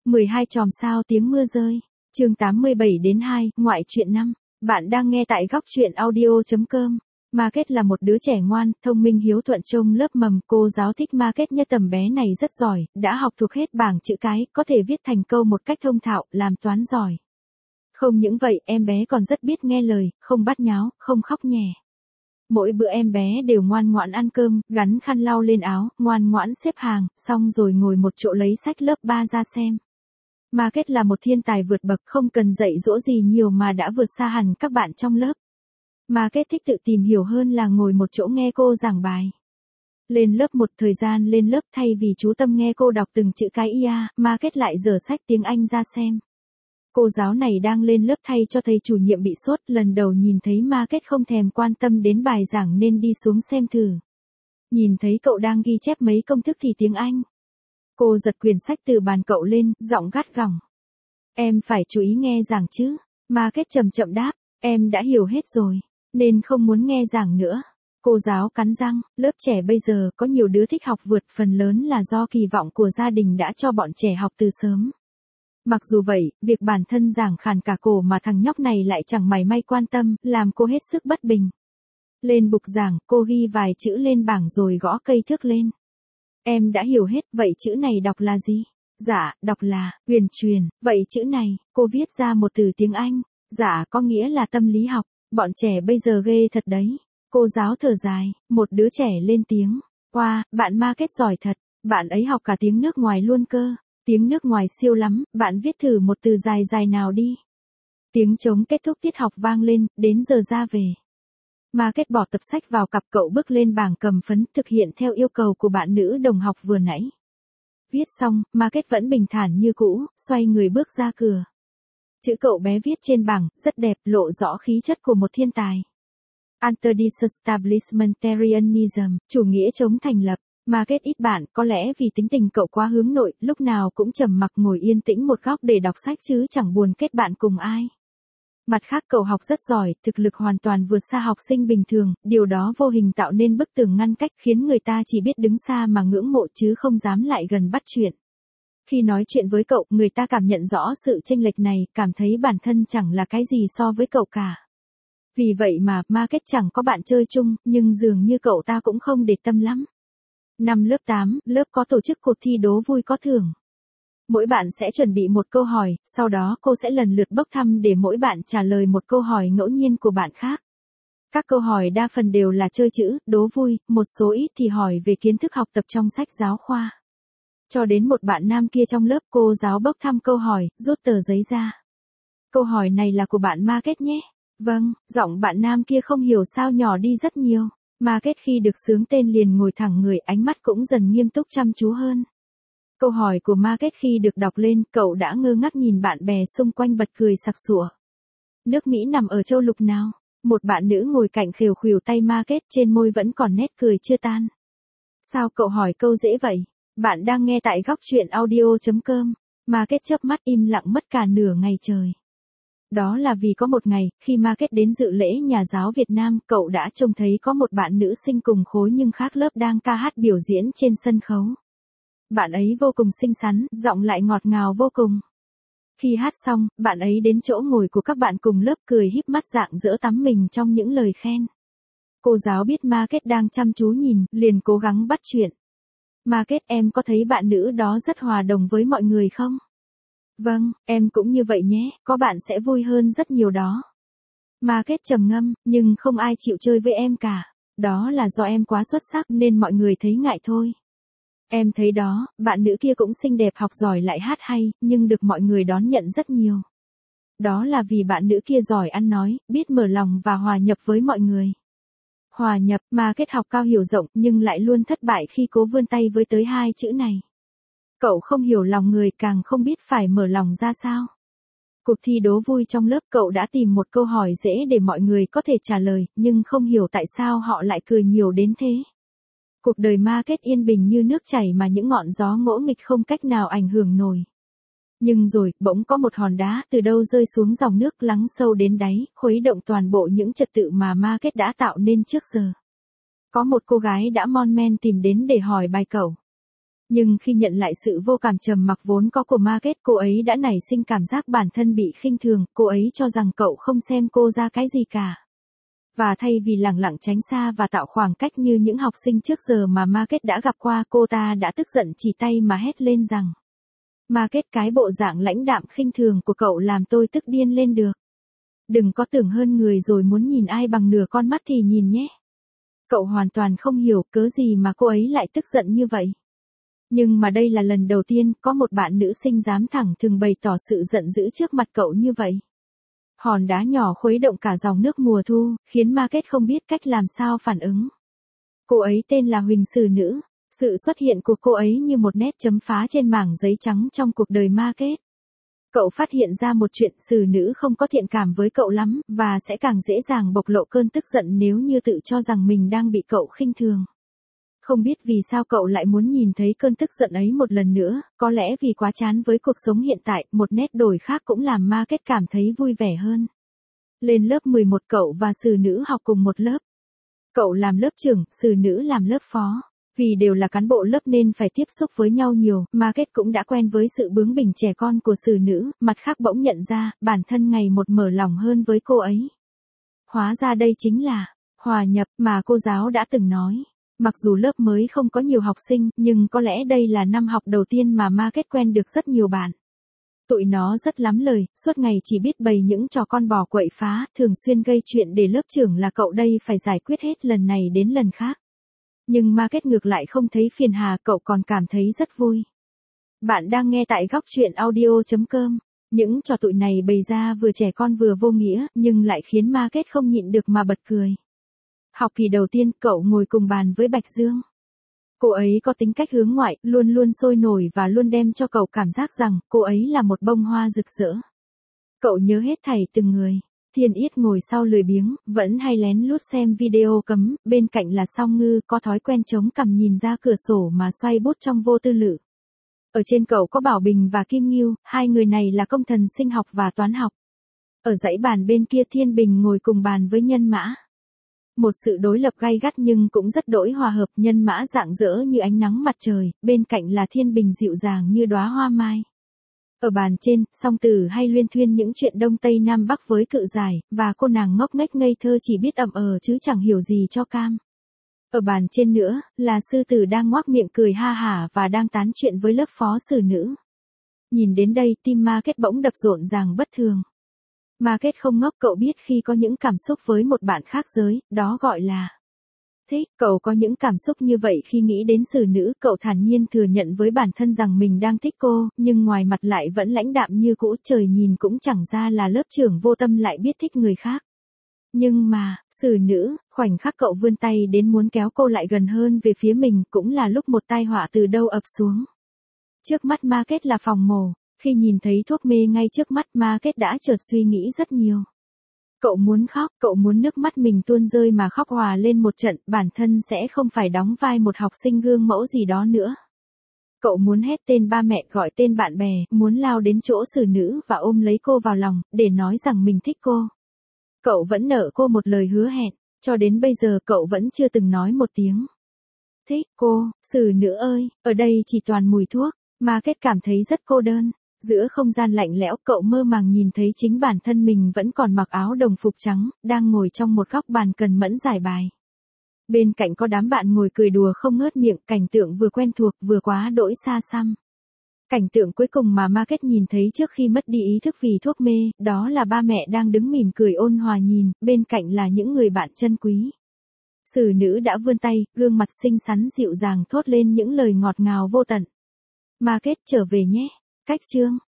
12 chòm sao tiếng mưa rơi. Chương 87-2, ngoại truyện 5. Bạn đang nghe tại góc truyện audio.com. Market là một đứa trẻ ngoan, thông minh hiếu thuận trong lớp mầm. Cô giáo thích Market nhất tầm bé này rất giỏi, đã học thuộc hết bảng chữ cái, có thể viết thành câu một cách thông thạo, làm toán giỏi. Không những vậy, em bé còn rất biết nghe lời, không bắt nháo, không khóc nhè. Mỗi bữa em bé đều ngoan ngoãn ăn cơm, gắn khăn lau lên áo, ngoan ngoãn xếp hàng, xong rồi ngồi một chỗ lấy sách lớp 3 ra xem. Market là một thiên tài vượt bậc, không cần dạy dỗ gì nhiều mà đã vượt xa hẳn các bạn trong lớp. Market thích tự tìm hiểu hơn là ngồi một chỗ nghe cô giảng bài. Lên lớp một thời gian lên lớp thay vì chú tâm nghe cô đọc từng chữ cái Market lại dở sách tiếng Anh ra xem. Cô giáo này đang lên lớp thay cho thầy chủ nhiệm bị sốt, lần đầu nhìn thấy Market không thèm quan tâm đến bài giảng nên đi xuống xem thử. Nhìn thấy cậu đang ghi chép mấy công thức thì tiếng Anh. Cô giật quyển sách từ bàn cậu lên, giọng gắt gỏng. Em phải chú ý nghe giảng chứ. Market chậm chậm đáp, em đã hiểu hết rồi, nên không muốn nghe giảng nữa. Cô giáo cắn răng, lớp trẻ bây giờ có nhiều đứa thích học vượt, phần lớn là do kỳ vọng của gia đình đã cho bọn trẻ học từ sớm. Mặc dù vậy, việc bản thân giảng khàn cả cổ mà thằng nhóc này lại chẳng mảy may quan tâm, làm cô hết sức bất bình. Lên bục giảng, cô ghi vài chữ lên bảng rồi gõ cây thước lên. Em đã hiểu hết, vậy chữ này đọc là gì? Dạ, đọc là, huyền truyền. Vậy chữ này, cô viết ra một từ tiếng Anh. Dạ, có nghĩa là tâm lý học. Bọn trẻ bây giờ ghê thật đấy. Cô giáo thở dài, một đứa trẻ lên tiếng. Wow, bạn Market giỏi thật, bạn ấy học cả tiếng nước ngoài luôn cơ. Tiếng nước ngoài siêu lắm, bạn viết thử một từ dài dài nào đi. Tiếng trống kết thúc tiết học vang lên, đến giờ ra về. Market bỏ tập sách vào cặp, cậu bước lên bảng cầm phấn thực hiện theo yêu cầu của bạn nữ đồng học vừa nãy. Viết xong, Market vẫn bình thản như cũ, xoay người bước ra cửa. Chữ cậu bé viết trên bảng, rất đẹp, lộ rõ khí chất của một thiên tài. Anti-disestablishmentarianism, chủ nghĩa chống thành lập. Market ít bạn, có lẽ vì tính tình cậu quá hướng nội, lúc nào cũng trầm mặc ngồi yên tĩnh một góc để đọc sách chứ chẳng buồn kết bạn cùng ai. Mặt khác cậu học rất giỏi, thực lực hoàn toàn vượt xa học sinh bình thường, điều đó vô hình tạo nên bức tường ngăn cách khiến người ta chỉ biết đứng xa mà ngưỡng mộ chứ không dám lại gần bắt chuyện. Khi nói chuyện với cậu, người ta cảm nhận rõ sự chênh lệch này, cảm thấy bản thân chẳng là cái gì so với cậu cả. Vì vậy mà, Market chẳng có bạn chơi chung, nhưng dường như cậu ta cũng không để tâm lắm. Năm lớp 8, lớp có tổ chức cuộc thi đố vui có thưởng. Mỗi bạn sẽ chuẩn bị một câu hỏi, sau đó cô sẽ lần lượt bốc thăm để mỗi bạn trả lời một câu hỏi ngẫu nhiên của bạn khác. Các câu hỏi đa phần đều là chơi chữ, đố vui, một số ít thì hỏi về kiến thức học tập trong sách giáo khoa. Cho đến một bạn nam kia trong lớp, cô giáo bốc thăm câu hỏi, rút tờ giấy ra. Câu hỏi này là của bạn Market nhé. Vâng, giọng bạn nam kia không hiểu sao nhỏ đi rất nhiều. Market khi được xướng tên liền ngồi thẳng người, ánh mắt cũng dần nghiêm túc chăm chú hơn. Câu hỏi của Market khi được đọc lên, cậu đã ngơ ngác nhìn bạn bè xung quanh bật cười sặc sụa. Nước Mỹ nằm ở châu lục nào? Một bạn nữ ngồi cạnh khều khuỷu tay Market, trên môi vẫn còn nét cười chưa tan. Sao cậu hỏi câu dễ vậy? Bạn đang nghe tại góc truyện audio.com. Market chớp mắt im lặng mất cả nửa ngày trời. Đó là vì có một ngày, khi Market đến dự lễ nhà giáo Việt Nam, cậu đã trông thấy có một bạn nữ sinh cùng khối nhưng khác lớp đang ca hát biểu diễn trên sân khấu. Bạn ấy vô cùng xinh xắn, giọng lại ngọt ngào vô cùng. Khi hát xong, bạn ấy đến chỗ ngồi của các bạn cùng lớp cười híp mắt rạng rỡ tắm mình trong những lời khen. Cô giáo biết Market đang chăm chú nhìn, liền cố gắng bắt chuyện. Market, em có thấy bạn nữ đó rất hòa đồng với mọi người không? Vâng, em cũng như vậy nhé, có bạn sẽ vui hơn rất nhiều đó. Market trầm ngâm, nhưng không ai chịu chơi với em cả. Đó là do em quá xuất sắc nên mọi người thấy ngại thôi. Em thấy đó, bạn nữ kia cũng xinh đẹp, học giỏi lại hát hay, nhưng được mọi người đón nhận rất nhiều. Đó là vì bạn nữ kia giỏi ăn nói, biết mở lòng và hòa nhập với mọi người. Hòa nhập, Market học cao hiểu rộng nhưng lại luôn thất bại khi cố vươn tay với tới hai chữ này. Cậu không hiểu lòng người, càng không biết phải mở lòng ra sao. Cuộc thi đố vui trong lớp, cậu đã tìm một câu hỏi dễ để mọi người có thể trả lời, nhưng không hiểu tại sao họ lại cười nhiều đến thế. Cuộc đời Market yên bình như nước chảy mà những ngọn gió ngỗ nghịch không cách nào ảnh hưởng nổi. Nhưng rồi, bỗng có một hòn đá từ đâu rơi xuống dòng nước lắng sâu đến đáy, khuấy động toàn bộ những trật tự mà Market đã tạo nên trước giờ. Có một cô gái đã mon men tìm đến để hỏi bài cậu. Nhưng khi nhận lại sự vô cảm trầm mặc vốn có của Margaret, cô ấy đã nảy sinh cảm giác bản thân bị khinh thường, cô ấy cho rằng cậu không xem cô ra cái gì cả. Và thay vì lẳng lặng tránh xa và tạo khoảng cách như những học sinh trước giờ mà Margaret đã gặp qua, cô ta đã tức giận chỉ tay mà hét lên rằng: Margaret, cái bộ dạng lãnh đạm khinh thường của cậu làm tôi tức điên lên được. Đừng có tưởng hơn người rồi muốn nhìn ai bằng nửa con mắt thì nhìn nhé. Cậu hoàn toàn không hiểu cớ gì mà cô ấy lại tức giận như vậy. Nhưng mà đây là lần đầu tiên có một bạn nữ sinh dám thẳng thừng bày tỏ sự giận dữ trước mặt cậu như vậy. Hòn đá nhỏ khuấy động cả dòng nước mùa thu, khiến Margaret không biết cách làm sao phản ứng. Cô ấy tên là Huỳnh Xử Nữ. Sự xuất hiện của cô ấy như một nét chấm phá trên mảng giấy trắng trong cuộc đời Margaret. Cậu phát hiện ra một chuyện, Xử Nữ không có thiện cảm với cậu lắm, và sẽ càng dễ dàng bộc lộ cơn tức giận nếu như tự cho rằng mình đang bị cậu khinh thường. Không biết vì sao cậu lại muốn nhìn thấy cơn tức giận ấy một lần nữa, có lẽ vì quá chán với cuộc sống hiện tại, một nét đổi khác cũng làm Margaret cảm thấy vui vẻ hơn. Lên lớp 11 cậu và Xử Nữ học cùng một lớp. Cậu làm lớp trưởng, Xử Nữ làm lớp phó. Vì đều là cán bộ lớp nên phải tiếp xúc với nhau nhiều, Margaret cũng đã quen với sự bướng bỉnh trẻ con của Xử Nữ, mặt khác bỗng nhận ra, bản thân ngày một mở lòng hơn với cô ấy. Hóa ra đây chính là hòa nhập mà cô giáo đã từng nói. Mặc dù lớp mới không có nhiều học sinh, nhưng có lẽ đây là năm học đầu tiên mà Margaret quen được rất nhiều bạn. Tụi nó rất lắm lời, suốt ngày chỉ biết bày những trò con bò quậy phá, thường xuyên gây chuyện để lớp trưởng là cậu đây phải giải quyết hết lần này đến lần khác. Nhưng Margaret ngược lại không thấy phiền hà, cậu còn cảm thấy rất vui. Bạn đang nghe tại góc truyện audio.com. Những trò tụi này bày ra vừa trẻ con vừa vô nghĩa, nhưng lại khiến Margaret không nhịn được mà bật cười. Học kỳ đầu tiên, cậu ngồi cùng bàn với Bạch Dương. Cô ấy có tính cách hướng ngoại, luôn luôn sôi nổi và luôn đem cho cậu cảm giác rằng cô ấy là một bông hoa rực rỡ. Cậu nhớ hết thảy từng người. Thiên Yết ngồi sau lười biếng, vẫn hay lén lút xem video cấm, bên cạnh là Song Ngư có thói quen chống cằm nhìn ra cửa sổ mà xoay bút trong vô tư lự. Ở trên cậu có Bảo Bình và Kim Ngưu, hai người này là công thần sinh học và toán học. Ở dãy bàn bên kia Thiên Bình ngồi cùng bàn với Nhân Mã. Một sự đối lập gay gắt nhưng cũng rất đỗi hòa hợp, Nhân Mã rạng rỡ như ánh nắng mặt trời, bên cạnh là Thiên Bình dịu dàng như đóa hoa mai. Ở bàn trên, Song Tử hay luyên thuyên những chuyện Đông Tây Nam Bắc với Cự Giải, và cô nàng ngốc nghếch ngây thơ chỉ biết ậm chứ chẳng hiểu gì cho cam. Ở bàn trên nữa, là Sư Tử đang ngoác miệng cười ha hả và đang tán chuyện với lớp phó Xử Nữ. Nhìn đến đây tim Margaret bỗng đập rộn ràng bất thường. Margaret không ngốc, cậu biết khi có những cảm xúc với một bạn khác giới, đó gọi là thích. Cậu có những cảm xúc như vậy khi nghĩ đến Xử Nữ, cậu thản nhiên thừa nhận với bản thân rằng mình đang thích cô, nhưng ngoài mặt lại vẫn lãnh đạm như cũ, trời nhìn cũng chẳng ra là lớp trưởng vô tâm lại biết thích người khác. Nhưng mà, Xử Nữ, khoảnh khắc cậu vươn tay đến muốn kéo cô lại gần hơn về phía mình, cũng là lúc một tai họa từ đâu ập xuống. Trước mắt Margaret là phòng mổ. Khi nhìn thấy thuốc mê ngay trước mắt, Margaret đã chợt suy nghĩ rất nhiều. Cậu muốn khóc, cậu muốn nước mắt mình tuôn rơi mà khóc hòa lên một trận, bản thân sẽ không phải đóng vai một học sinh gương mẫu gì đó nữa. Cậu muốn hét tên ba mẹ, gọi tên bạn bè, muốn lao đến chỗ Xử Nữ và ôm lấy cô vào lòng, để nói rằng mình thích cô. Cậu vẫn nợ cô một lời hứa hẹn, cho đến bây giờ cậu vẫn chưa từng nói một tiếng thích cô. Xử Nữ ơi, ở đây chỉ toàn mùi thuốc. Margaret cảm thấy rất cô đơn. Giữa không gian lạnh lẽo, cậu mơ màng nhìn thấy chính bản thân mình vẫn còn mặc áo đồng phục trắng, đang ngồi trong một góc bàn cần mẫn giải bài. Bên cạnh có đám bạn ngồi cười đùa không ngớt miệng, cảnh tượng vừa quen thuộc vừa quá đỗi xa xăm. Cảnh tượng cuối cùng mà Margaret nhìn thấy trước khi mất đi ý thức vì thuốc mê, đó là ba mẹ đang đứng mỉm cười ôn hòa nhìn, bên cạnh là những người bạn chân quý. Xử Nữ đã vươn tay, gương mặt xinh xắn dịu dàng thốt lên những lời ngọt ngào vô tận. Margaret, trở về nhé. Cách chương